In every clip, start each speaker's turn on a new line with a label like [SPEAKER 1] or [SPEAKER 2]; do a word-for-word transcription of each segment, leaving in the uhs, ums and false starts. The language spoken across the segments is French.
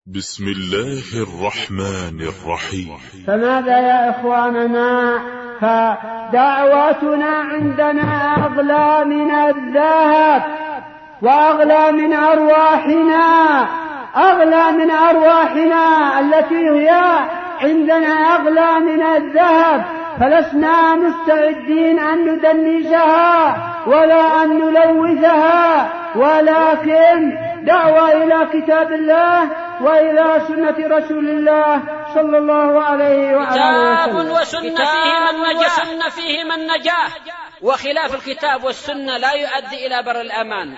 [SPEAKER 1] بسم الله الرحمن الرحيم.
[SPEAKER 2] فماذا يا إخواننا؟ فدعوتنا عندنا أغلى من الذهب وأغلى من أرواحنا، أغلى من أرواحنا التي هي عندنا أغلى من الذهب، فلسنا مستعدين أن ندنسها ولا أن نلوثها، ولكن دعوة إلى كتاب الله وإلى سنة رسول الله صلى الله عليه وآله
[SPEAKER 3] وسلم. كتاب وسنة فيهما النجاة، وخلاف الكتاب والسنة لا يؤدي إلى بر الأمان.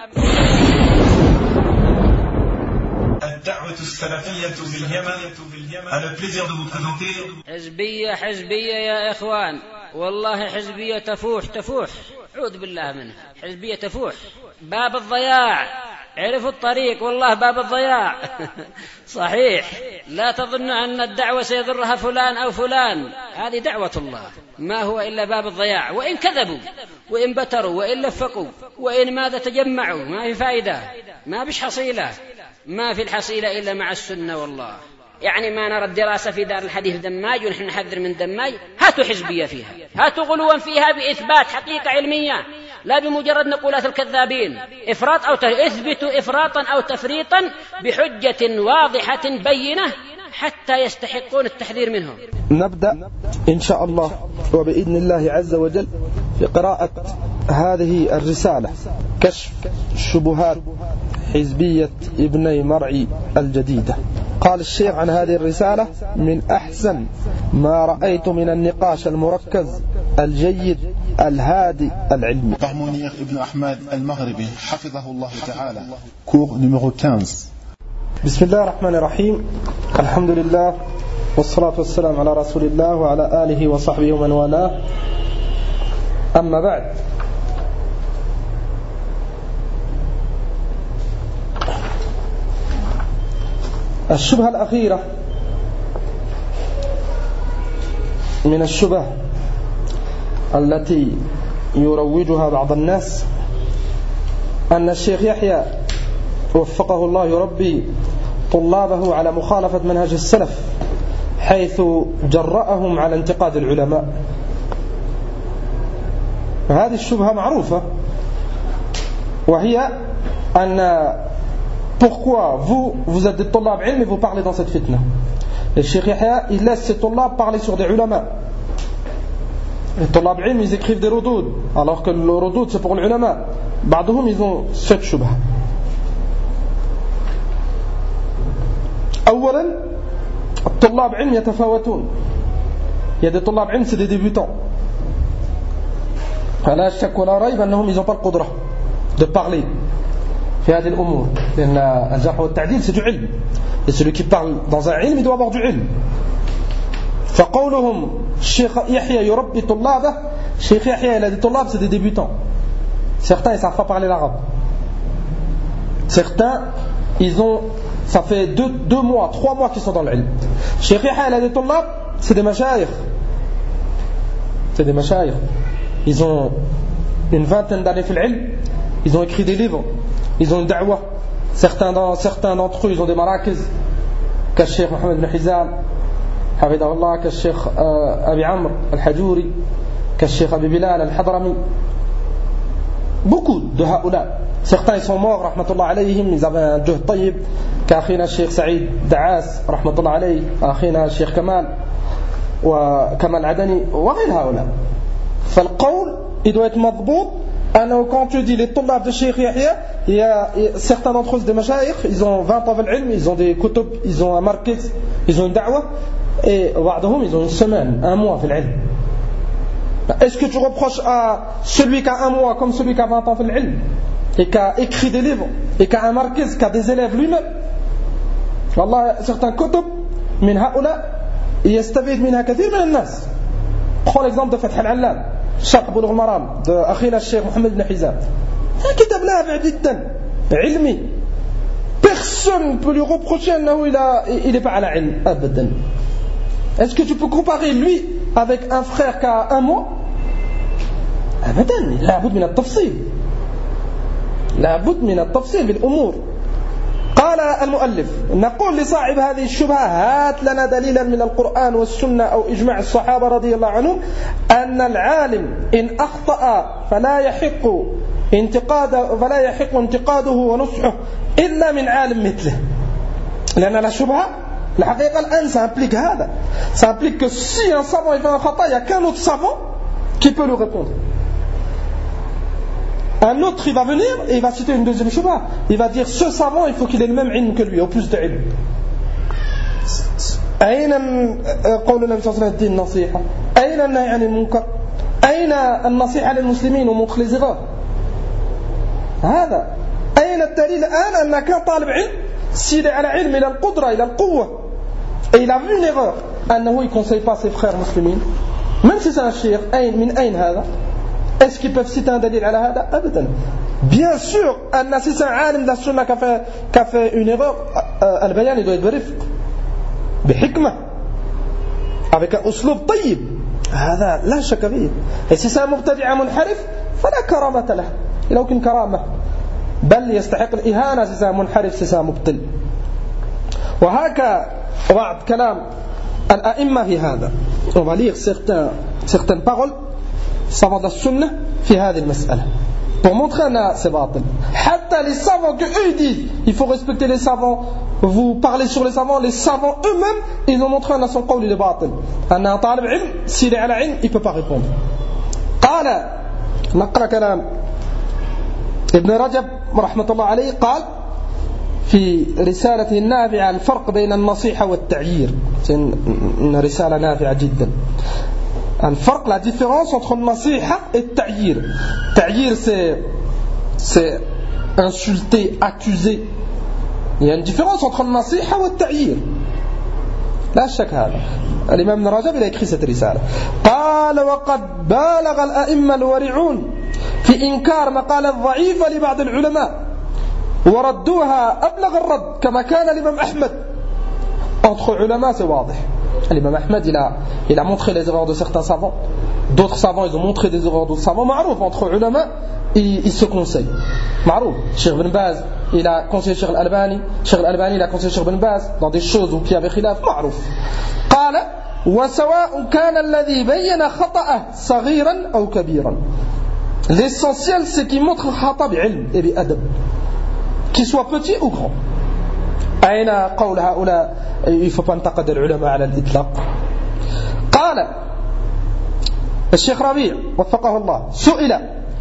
[SPEAKER 4] الدعوة السلفية باليمن. أنا بليزير دو بريزونتي.
[SPEAKER 3] حزبية حزبية يا إخوان، والله حزبية تفوح تفوح، عوذ بالله منها، حزبية تفوح، باب الضياع، عرفوا الطريق، والله باب الضياع. صحيح، لا تظن أن الدعوة سيضرها فلان أو فلان، هذه دعوة الله، ما هو إلا باب الضياع. وإن كذبوا وإن بتروا وإن لفقوا وإن ماذا تجمعوا، ما في فائدة، ما بش حصيلة، ما في الحصيلة إلا مع السنة. والله يعني ما نرى الدراسة في دار الحديث دماج ونحن نحذر من دماج، هاتوا حزبية فيها، هاتوا غلوا فيها بإثبات حقيقة علمية، لا بمجرد نقولات الكذابين، إفراط أو اثبتوا إفراطا أو تفريطا بحجة واضحة بينة حتى يستحقون التحذير منهم.
[SPEAKER 5] نبدأ إن شاء الله وبإذن الله عز وجل في قراءة هذه الرسالة، كشف شبهات حزبية ابني مرعي الجديدة. قال الشيخ عن هذه الرسالة: من أحسن ما رأيت من النقاش المركز الجيد الهادي العلمي.
[SPEAKER 6] Par Mounir ibn Ahmad al-Maghribi حفظه الله تعالى. cours numéro quinze.
[SPEAKER 5] بسم الله الرحمن الرحيم. الحمد لله والصلاة والسلام على رسول الله وعلى آله وصحبه ومن والاه. أما بعد، الشبهة الأخيرة من الشبه التي يروجها بعض الناس أن الشيخ يحيى وفقه الله يربي طلابه على مخالفة منهج السلف، حيث جرأهم على انتقاد العلماء. هذه الشبهة معروفة، وهي أن pourquoi vous, vous êtes des طلاب علم et vous parlez dans cette fitna. Le Cheikh Yahya, il laisse ses طلاب parler sur des ulama. Les طلاب علم, ils écrivent des ردود, alors que le ردود c'est pour les ulama. بعضهم ils ont cette شبهة. أولا الطلاب علم يتفاوتون. Il y a des طلاب علم, c'est des débutants. فلا شك ولا ريب أنهم ils n'ont pas le قدرة de parler في هذه الأمور، لأن الجرح والتعديل c'est du علم، et celui qui parle dans un علم il doit avoir du علم. فقولهم الشيخ يحيى يربي طلابه، الشيخ يحيى il a des طلاب, c'est des débutants. Certains ils savent pas parler l'arabe, certains ils ont, ça fait deux, deux mois, trois mois qu'ils sont dans le علم. الشيخ يحيى il a des طلاب, c'est des مشايخ, c'est des مشايخ, ils ont une vingtaine d'années في العلم, ils ont écrit des livres, ils ont une da'wah. Certains, dans, certains d'entre eux, ils ont des marakiz, comme le Cheikh Mohamed ibn Hizam, Hafidahullah, comme le Cheikh euh, Abi Amr al-Hajouri, comme le Cheikh Abi Bilal al-Hadrami. Beaucoup de haoula. Certains, ils sont morts, rahmatullah alayhim, ils avaient un juhd tayyib, كأخينا الشيخ سعيد دعاس رحمة الله عليه، أخينا الشيخ كمال وكمال عدني وغير هؤلاء. فالقول il doit être مضبوط. Alors, quand tu dis les طلاب de Cheikh Yahya, il y a certains d'entre eux des mashayikh, ils ont vingt ans d'ilm, ils ont des kutub, ils ont un markaz, ils ont une da'wah, et بعضهم ils ont une semaine, un mois في العلم. Est-ce que tu reproches à celui qui a un mois comme celui qui a vingt ans في العلم et qui a écrit des livres et qui a un markaz, qui a des élèves lui-même? والله certains kutub من هؤلاء يستفيد منها كثير من الناس. Prends l'exemple de Fath al-Allam, شرح بلوغ المرام de أخينا الشيخ محمد بن حزام. كتاب نافع جدا علمي. Personne ne peut lui reprocher أنه il n'est pas على علم أبدا. Est-ce que tu peux comparer lui avec un frère qui a un mois? أبدا. لابد من التفصيل. لابد من التفصيل بالأمور. قال المؤلف نقول لصاحب هذه الشبهة هات لنا دليلا من القرآن والسنة أو إجماع الصحابة رضي الله عنهم أن العالم إن أخطأ فلا يحق انتقاد فلا يحق انتقاده ونصحه إلا من عالم مثله. لأن la shubha, la haqiqa al-an, ça implique هذا. Ça implique que si un savant il fait un khata, il n'y a qu'un autre savant qui peut lui répondre. Un autre, il va venir et il va citer une deuxième shubha. Il va dire ce savant, il faut qu'il ait le même ilm que lui, au plus de ilm. أين قول النبي صلى الله عليه وسلم الدين نصيحة؟ أين النهي عن المنكر؟ أين النصيحة للمسلمين ومونtre les erreurs؟ هذا أين الدليل الآن أن كان طالب علم s'il est على علم إلى القدرة إلى القوة et il a vu une erreur أنه il conseille pas ses frères musulmans même si c'est un cheikh أين من أين هذا؟ Est-ce qu'ils peuvent citer un dalil على هذا؟ أبدا. Bien sûr أن si c'est un عالم de la sunna qui a fait, qui a fait une erreur, البيان il doit être برفق بحكمة avec un أسلوب طيب هذا لا شك فيه. Et si c'est un مبتدع منحرف فلا كرامة له إلا aucune كرامة بل يستحق الإهانة si c'est un منحرف si c'est un مبتل. وهكذا بعض كلام الأئمة في هذا. On va lire certains, certaines paroles savants de la sunna في هذه المسألة pour montrer أن c'est باطل. حتى les savants que eux ils disent il faut respecter les savants, vous parlez sur les savants, les savants eux-mêmes ils ont montré أن son قول il est باطل. أن طالب علم s'il est على علم il peut pas répondre. قال نقرأ كلام ابن رجب رحمة الله عليه قال في رسالته النافعة الفرق بين النصيحة والتعيير. c'est une رسالة نافعة جدا. الفرق, la différence entre النصيحة et التعيير. تعيير c'est c'est insulter, accuser. Il y a une différence entre النصيحة والتعيير لا شك هذا. الإمام ابن رجب il a écrit cette رسالة. قال وقد بالغ الأئمة الورعون في إنكار مقالة ضعيفة لبعض العلماء وردوها أبلغ الرد كما كان الإمام أحمد. Entre علماء c'est واضح. L'imam Ahmed il a, il a montré les erreurs de certains savants, d'autres savants ils ont montré des erreurs d'autres savants. Ma'rouf, entre ulama ils, ils se conseillent. Ma'rouf, Cheikh Ben Baz il a conseillé Cheikh Al-Albani, Cheikh Al-Albani il a conseillé Cheikh Ben Baz dans des choses où il y avait khilaf. Ma'rouf. قال وسواء كان الذي بين خطأه صغيرا أو كبيرا. L'essentiel c'est qu'il montre khata bi'ilm et bi'adab, qu'il soit petit ou grand. أين قول هؤلاء il ne faut pas انتقد العلماء على الإطلاق. قال الشيخ ربيع وفقه الله سئل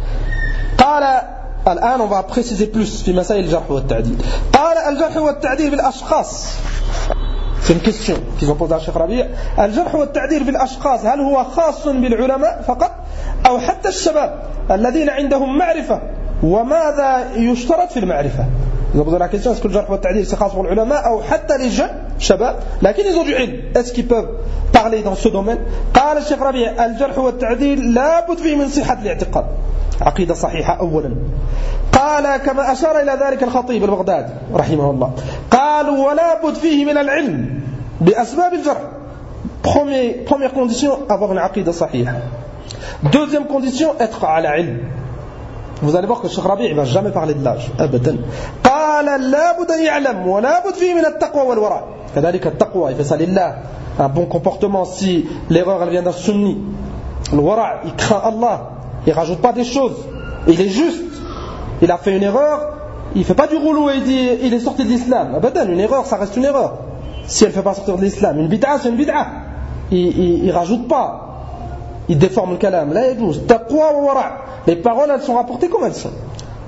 [SPEAKER 5] قال الآن on va préciser plus في مسائل الجرح والتعديل. قال الجرح والتعديل بالأشخاص. c'est une question qu'ils ont posée à الشيخ ربيع. الجرح والتعديل بالأشخاص هل هو خاص بالعلماء فقط أو حتى الشباب الذين عندهم معرفة وماذا يشترط في المعرفة. Ils ont posé la question est-ce que le jarh wa ta'dil c'est khas pour les ulama ou hatta les jeunes shabab lakin ils ont du ilm, est-ce qu'ils peuvent parler dans ce domaine. قال الشيخ ربيع الجرح والتعديل لا بد فيه من صحة الاعتقاد عقيدة صحيحة أولا. قال كما أشار إلى ذلك الخطيب البغدادي رحمه الله قال ولا بد فيه من العلم بأسباب الجرح. Premier, première condition avoir une عقيدة صحيحة. Deuxième condition être على علم. Vous allez voir que Cheikh Rabi' il va jamais parler de l'âge أبدا. قال لا بد أن يعلم ولا بد فيه من التقوى والورع. كذلك التقوى il fait ça لله, un bon comportement si l'erreur elle vient d'un sunni. Le wara' il craint Allah, il rajoute pas des choses, il est juste. Il a fait une erreur, il fait pas du roulou et il dit il est sorti de l'islam. أبدا, une erreur ça reste une erreur. Si elle fait pas sortir de l'islam, une bid'a c'est une bid'a. Il, il, il rajoute pas. Il déforme le kalam. Là, il dit taqwa wa wara'. Les paroles, elles sont rapportées comme elles sont.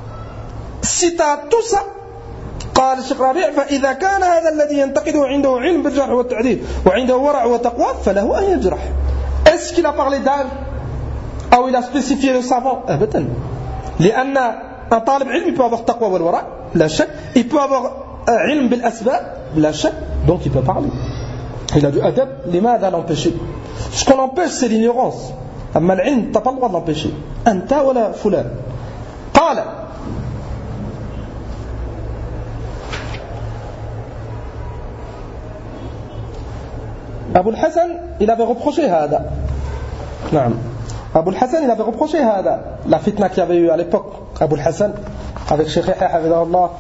[SPEAKER 5] Si tu as tout ça, قال الشيخ ربيع فإذا كان هذا الذي ينتقده عنده علم بالجرح والتعديل وعنده ورع وتقوى فله أن يجرح. Est-ce qu'il a parlé d'âge ou il a spécifié le savant? أبدا. لأن un طالب علم il peut avoir taqwa wal wara', لا شك. Il peut avoir علم بالأسباب, لا شك. Donc il peut parler. Il a du adab. لماذا l'empêcher? Ce qu'on empêche c'est l'ignorance. أما العلم t'as pas le droit de l'empêcher. أنت ولا فلان. قال Abu al-Hassan, il avait reproché هذا. نعم. Abu al-Hassan, il avait reproché هذا. La fitna qu'il y avait eu à l'époque. Abu al-Hassan, avec Cheikh Yahya,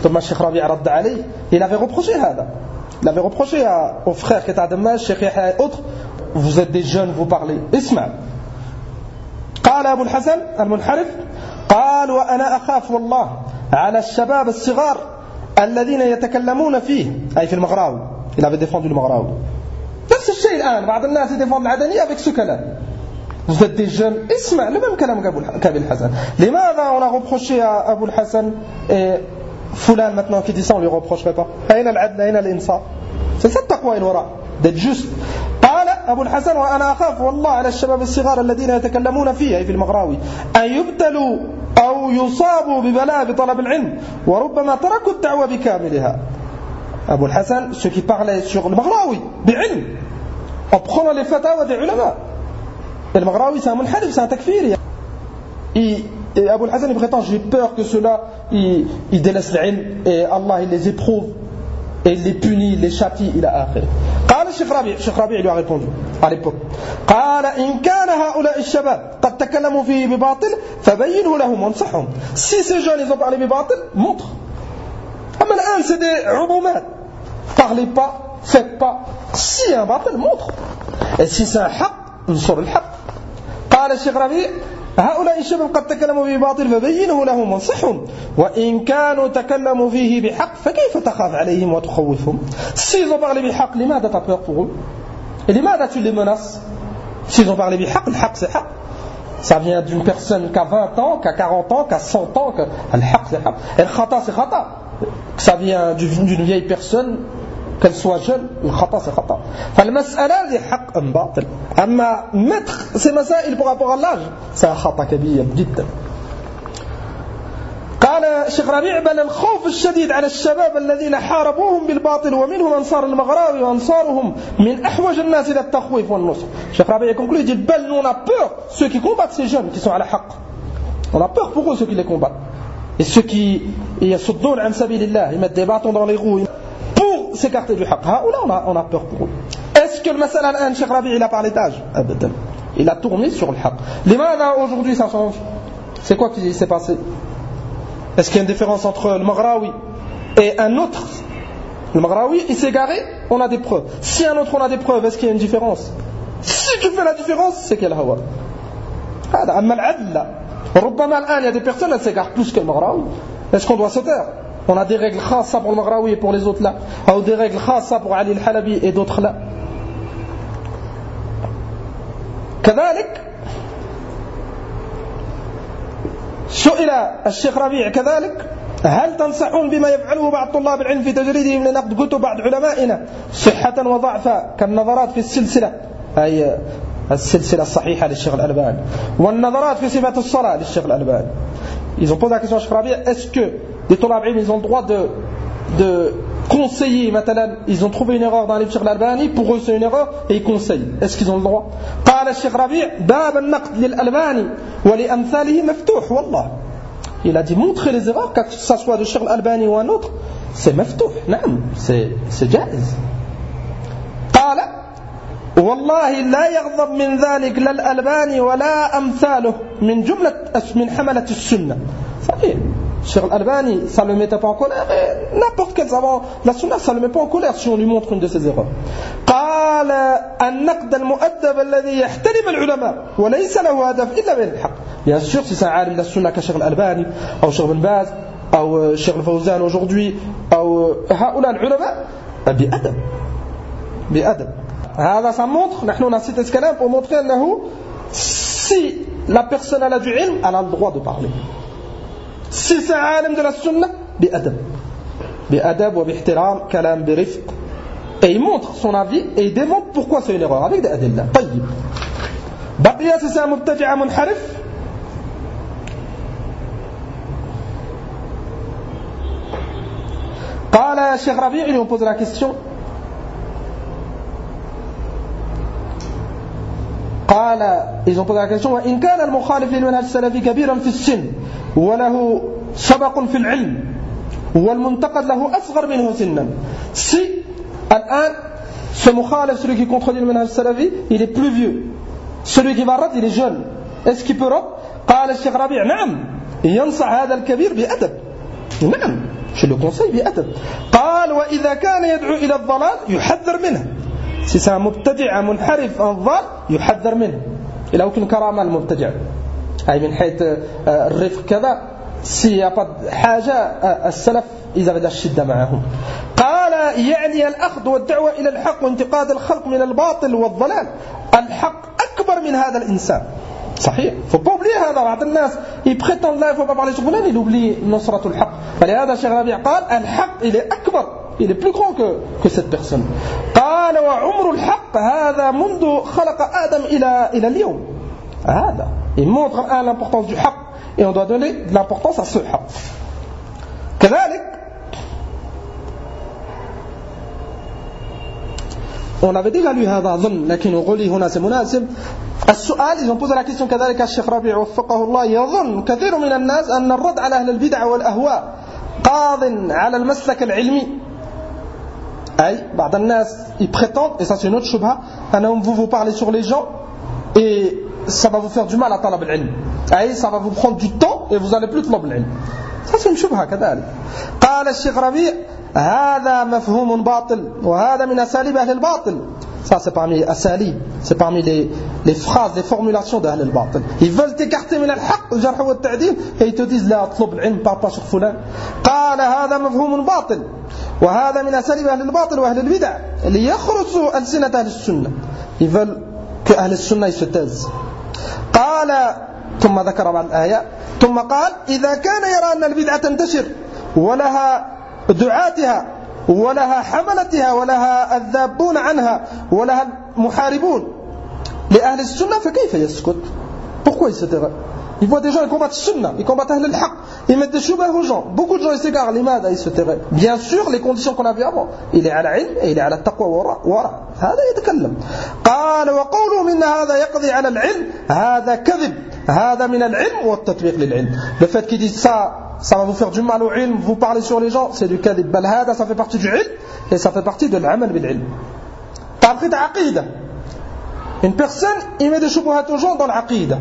[SPEAKER 5] ثم الشيخ ربيع رد عليه. Il avait reproché هذا. Il avait reproché aux frères qui étaient à Damas, Cheikh Yahya et autres, vous êtes des jeunes, vous parlez. اسمع. قال أبو الحسن المنحرف قال وأنا أخاف والله على الشباب الصغار الذين يتكلمون فيه أي في المغراوي. Il avait défendu le Maghraoui. نفس الشيء الآن بعض الناس يدفعون العدنية avec ce كلام. Vous êtes des jeunes. اسمع le même كلام qu'Abou الحسن. لماذا on a reproché à Abou الحسن et Foulan maintenant qui dit ça on lui reprocherait pas. أين العدل أين الإنصاف. C'est ça التقوى الوراء d'être juste. قال أبو الحسن وأنا أخاف والله على الشباب الصغار الذين يتكلمون فيه أي في المغراوي أن يبتلوا أو يصابوا ببلاء بطلب العلم وربما تركوا الدعوة بكاملها. Abou al-Hassan, ceux qui parlaient sur le Maghraoui, بعلم, en prenant les fatawa des ulama. Et le Maghraoui, c'est un munharif, c'est un takfir. Et, et Abou al-Hassan, il prétend, j'ai peur que ceux-là, ils, ils délaissent l'ilm, et Allah, il les éprouve, et il les punit, il les châtie, il a akhir. قال الشيخ ربيع, الشيخ ربيع lui a répondu, à l'époque. قال إن كان هؤلاء الشباب قد تكلموا فيه بباطل فبينه لهم وانصحهم. Si ces jeunes, ils ont parlé بباطل, montre. أما الآن c'est des عمومات. Parlez pas, faites pas. Si un batil, montre. Et si c'est un haq, نصر الحق. قال الشيخ ربيع هؤلاء الشباب قد تكلموا فيه باطل فبينه لهم وانصحهم وإن كانوا تكلموا فيه بحق فكيف تخاف عليهم وتخوفهم. S'ils ont parlé بحق لماذا t'as peur pour eux et لماذا tu les menaces. S'ils ont parlé بحق, le haq c'est haq. Ça vient d'une personne qui a vingt ans, qui a quarante ans, qui a cent ans, que... le haq c'est haq. Et le khata c'est khata. Ça vient d'une vieille personne, qu'elle soit jeune, le khata c'est khata. فالمسألة دي حق أم باطل. أما mettre ces مسائل par rapport à l'âge, c'est un khata كبير جدا. قال الشيخ ربيع بل الخوف الشديد على الشباب الذين حاربوهم بالباطل ومنهم أنصار المغراوي وأنصارهم من أحوج الناس إلى التخويف والنصر. الشيخ ربيع conclut, il dit bel nous on a peur ceux qui combattent ces jeunes qui sont à la haqq. On a peur pour eux ceux qui les combattent. Et ceux qui يصدون عن سبيل الله, ils mettent des bâtons dans les roues pour s'écarter du haqq. Là on a, on a peur pour eux. Est-ce que le masala al-an, Cheikh Rabi, il a parlé d'âge? Abadan. Il a tourné sur le haqq. Limada aujourd'hui ça change? C'est quoi qui s'est passé? Est-ce qu'il y a une différence entre le Maghraoui et un autre? Le Maghraoui, il s'est garé, on a des preuves. Si un autre, on a des preuves, est-ce qu'il y a une différence? Si tu fais la différence, c'est quel hawa? Amma al-adl, là. ربما الآن il y a des personnes elles s'égarent plus que le Maghraoui. Est-ce qu'on doit se taire? On a des règles khassa pour le Maghraoui et pour les autres là, ou des règles khassa pour Ali al-Halabi et d'autres là. كذلك سئل الشيخ ربيع كذلك هل تنصحون بما يفعله بعض طلاب العلم في تجريدهم لنقد كتب بعض علمائنا صحة وضعفا كالنظرات في السلسلة أي السلسلة الصحيحة للشيخ الألباني والنظرات في صفة الصلاة للشيخ الألباني. Ils ont posé la question à Cheikh Rabia, est-ce que les طلاب العلم ils ont le droit de, de conseiller, مثلا ils ont trouvé une erreur dans les Cheikh الألباني, pour eux c'est une erreur et ils conseillent, est-ce qu'ils ont le droit? قال الشيخ ربيع باب النقد للألباني ولأمثاله مفتوح والله. Il a dit montrer les erreurs, que ce soit de Cheikh الألباني ou un autre, c'est مفتوح, نعم, c'est, c'est جائز. قال والله لا يغضب من ذلك لا الألباني ولا أمثاله من جملة من حملة السنة. صحيح. Cheikh Al-Albani, ça ne le mettait pas en colère, et n'importe quel savant, la sunna, ça ne le met pas en colère si on lui montre une de ses erreurs. قال النقد المؤدب الذي يحترم العلماء وليس له هدف إلا بين الحق. Bien sûr, si c'est un alim de la sunna comme Cheikh Al-Albani, ou Cheikh Ben Baz, ou Cheikh Al-Fawzan aujourd'hui, ou هؤلاء العلماء, بأدب. بأدب. هذا ça montre, نحن on a cité ce kalam pour montrer أنه si la personne a du ilm, elle a le droit de parler. Si c'est un alim de la sunna, بأدب بأدب وباحترام كلام برفق, et il montre son avis et il démontre pourquoi c'est une erreur avec des adilla. طيب بقي si c'est un mubtadi'a munharif, قال الشيخ ربيع, il lui pose la question, قال ils ont posé la question وإن كان المخالف للمنهج السلفي كبيرا في السن وله سبق في العلم والمنتقد له أصغر منه سنا. Si الآن ce مخالف, celui qui contredit le manhaj salafi, il est plus vieux, celui qui va rad, il est jeune, est-ce qu'il peut rad? قال الشيخ ربيع نعم ينصح هذا الكبير بأدب. نعم Je le conseille بأدب. قال وإذا كان يدعو إلى الضلال يحذر منه. Si c'est un مبتدع منحرف un ضال يحذر منه. Il a aucune كرامة المبتدع. أي من حيث الرفق كذا. S'il n'y a pas de حاجة السلف إذا بدأ الشدة معهم. قال يعني الأخذ والدعوة إلى الحق وانتقاد الخلق من الباطل والضلال. الحق أكبر من هذا الإنسان. صحيح. Il ne faut pas oublier هذا. بعض الناس ils prétendent là il ne faut pas parler sur فلان il oublie نصرة الحق. فلهذا الشيخ ربيع قال الحق il est أكبر. Il est plus grand que, que cette personne. قال وعمر الحق هذا منذ خلق آدم إلى إلى اليوم. هذا. Il montre un l'importance du حق et on doit donner de l'importance à ce حق. كذلك on avait déjà lu هذا ظن لكن غلي هنا c'est مناسب. السؤال ils ont posé la question كذلك الشيخ ربيع وفقه الله يظن كثير من الناس أن الرد على أهل البدع والأهواء قاض على المسلك العلمي. أي بعض الناس ils prétendent et ça c'est une autre shubha أنهم vous vous parlez sur les gens et ça va vous faire du mal à طلب العلم. أي ça va vous prendre du temps et vous n'allez plus طلب العلم. ça c'est une shubha كذلك. قال الشيخ ربيع هذا مفهوم باطل وهذا من أساليب أهل الباطل. Ça c'est parmi les asalib, c'est parmi les, les phrases, les formulations d'Ahl al-Batil. Ils veulent t'écarter من الحق الجرح والتعديل et ils te disent لا اطلب العلم parle pas sur فلان. قال هذا مفهوم باطل وهذا من أساليب أهل الباطل وأهل البدع ليخرسوا ألسنة أهل السنة. Ils veulent que أهل السنة se taisent. قال ثم ذكر بعض الآيات ثم قال إذا كان يرى أن البدعة تنتشر ولها دعاتها ولها حملتها ولها الذابون عنها ولها المحاربون لأهل السنة فكيف يسكت؟ Pourquoi il se taira? Il voit des gens qui combattent Sunna, ils combattent Ahl al-Haq, ils mettent des shubhah aux gens. Beaucoup de gens ils s'égarent, l'imad, ils se tairaient. Bien sûr, les conditions qu'on a vues avant. Il est à la ilm et il est à la taqwa wara. هذا يتكلم. قال وقوله من هذا يقضي على العلم هذا كذب. هذا من العلم والتطبيق للعلم. Le fait qu'ils disent ça ça va vous faire du mal au ilm, vous parlez sur les gens, c'est du kadhib. Bal hada, ça fait partie du ilm et ça fait partie de l'amal bil ilm. T'as appris ta aqida. Une personne, il met des shubuhat aux gens dans l'aqida.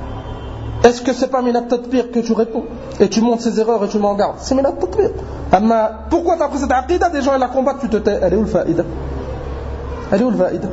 [SPEAKER 5] Est-ce que c'est pas minat tatbiq que tu réponds et tu montres ses erreurs et tu m'en gardes? C'est minat tatbiq. Amma pourquoi t'as appris cette aqida? Des gens ils la combattent, tu te tais. Elle est où le faïda? Elle est où le faïda?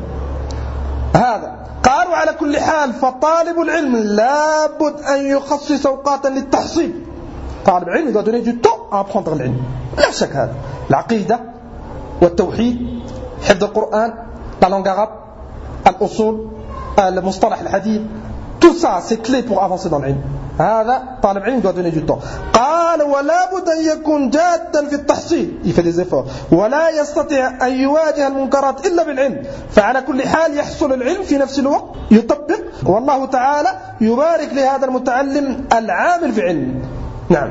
[SPEAKER 5] هذا قالوا على كل حال فطالب العلم لابد أن يخصص أوقاتا للتحصيل. طالب العلم doit donner du temps à apprendre l'ilm. لا شك هذا. العقيدة والتوحيد حفظ القرآن la langue arabe الأصول المصطلح الحديث tout ça c'est clé pour avancer dans l'ilm. هذا طالب العلم doit donner du temps. قال ولا بد أن يكون جادا في التحصيل. Il fait des efforts. ولا يستطيع أن يواجه المنكرات إلا بالعلم. فعلى كل حال يحصل العلم في نفس الوقت يطبق والله تعالى يبارك لهذا المتعلم العامل في علم. نعم.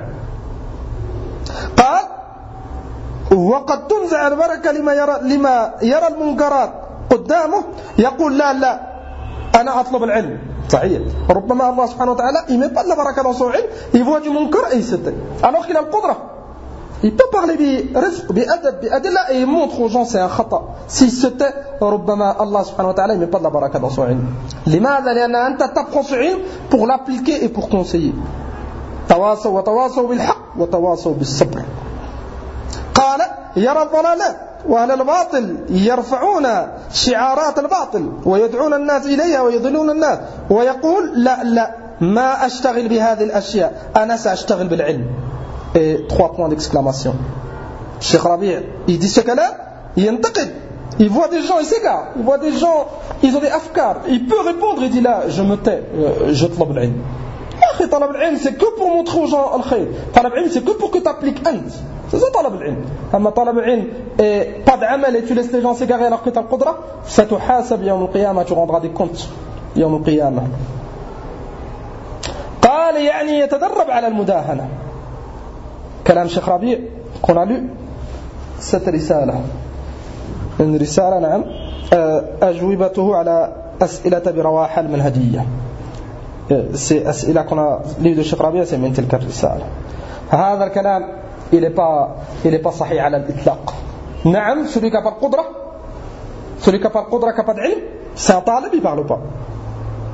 [SPEAKER 5] قال وقد تنزع البركة لما يرى لما يرى المنكرات قدامه يقول لا لا أنا أطلب العلم. صحيح. ربما الله سبحانه وتعالى il met pas de la baraka dans son ilm, il voit du munkar et il se tait. Alors qu'il a le qudra. Il peut parler برفق بأدب بأدلة et il montre aux gens c'est un khata. S'il se tait, ربما Allah سبحانه وتعالى il met pas de la baraka dans son ilm. لماذا؟ لأن أنت تبحث ce ilm pour l'appliquer et pour conseiller. تواصوا وتواصوا بالحق وتواصوا بالصبر. قال يرى الضلالات وأهل الباطل يرفعون شعارات الباطل ويدعون الناس إليها ويضلون الناس ويقول لا لا ما أشتغل بهذه الأشياء أنا سأشتغل بالعلم. Et trois points d'exclamation. Cheikh Rabi' il dit ce cas-là, il ينتقد, il voit des gens, il s'égare, il voit des gens, ils ont des afkar, il peut répondre, il dit là je me tais, je طلب العلم. أخي طلب العلم c'est que pour montrer aux gens الخير. طلب العلم c'est que pour que tu appliques أنت. C'est ça طلب العلم. أما طلب العلم et pas d'amal et tu laisses les gens s'égarer alors que tu as le qudra, ستحاسب يوم القيامة, tu rendras des comptes يوم القيامة. قال يعني يتدرب على المداهنة. كلام شيخ ربيع qu'on a lu cette رسالة une رسالة نعم أجوبته على أسئلة برواحة المنهجية. c'est أسئلة qu'on a lu de Cheikh Rabi' c'est من تلك الرسالة. هذا الكلام il n'est pas il n'est pas صحيح على الإطلاق. نعم celui qui n'a pas de قدرة celui qui n'a pas de قدرة qui n'a pas d'ilm c'est un talib, il ne parle pas.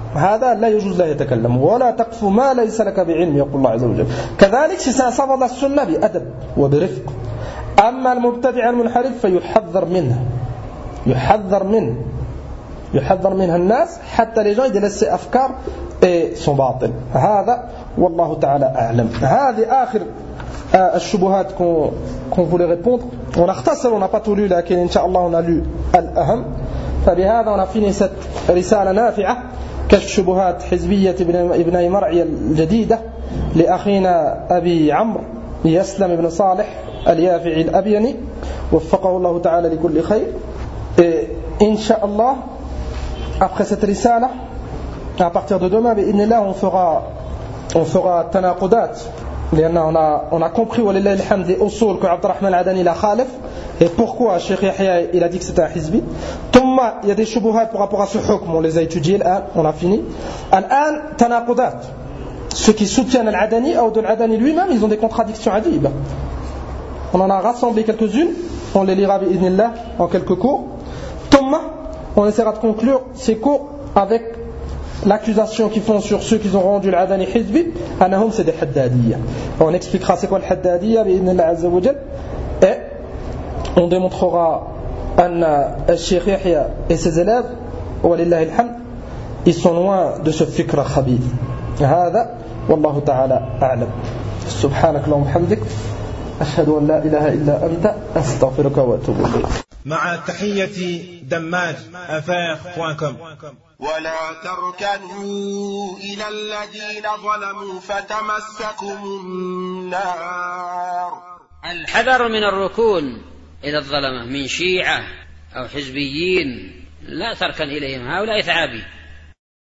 [SPEAKER 5] هذا لا يجوز لا يتكلم ولا تقف ما ليس لك بعلم يقول الله عز وجل. كذلك سيصفد السنة بأدب وبرفق. أما المبتدع المنحرف فيحذر منه يحذر منه يحذر منها الناس حتى les gens ils délaissent ces أفكار et son باطل. هذا والله تعالى أعلم. هذه آخر الشبهات qu'on qu'on voulait répondre. On a اختصر on n'a pas tout lu لكن إن شاء الله on a lu الأهم. فبهذا on a fini cette رسالة نافعة كشف شبهات حزبية ابن مرعي الجديدة لأخينا أبي عمرو يسلم بن صالح اليافعي الأبيني وفقه الله تعالى لكل خير. إن شاء الله après cette رسالة à partir de demain بإذن الله on fera on fera تناقضات لأن on a on a compris ولله الحمد les usul que Abdurrahman al-Adani la khalif et pourquoi Cheikh Yahya il a dit que c'était un hizbi. ثم il y a des shubuhat par rapport à ce hukm on les a étudiés الآن on a fini. الآن تناقضات ceux qui soutiennent al-Adani ou de al-Adani lui-même ils ont des contradictions adib. On en a rassemblé quelques-unes on les lira بإذن الله en quelques cours. ثم on essaiera de conclure ces cours avec l'accusation qu'ils font sur ceux qui ont rendu l'Adani hizbi, anahum c'est des haddadiyya. On expliquera c'est quoi le haddadiyya bi'idhnillah azza wa jal et on démontrera que Cheikh Yahya et ses élèves walillahi alhamd ils sont loin de ce fikra khabith. هذا والله تعالى أعلم. سبحانك اللهم وبحمدك أشهد أن لا إله إلا أنت أستغفرك وأتوب إليك.
[SPEAKER 4] مع تحية دماج أفاق دوت كوم.
[SPEAKER 7] ولا تركنوا إلى الذين ظلموا فتمسكم النار.
[SPEAKER 3] الحذر من الركون إلى الظلمة من شيعة أو حزبيين لا تركن إليهم هؤلاء ثعابي.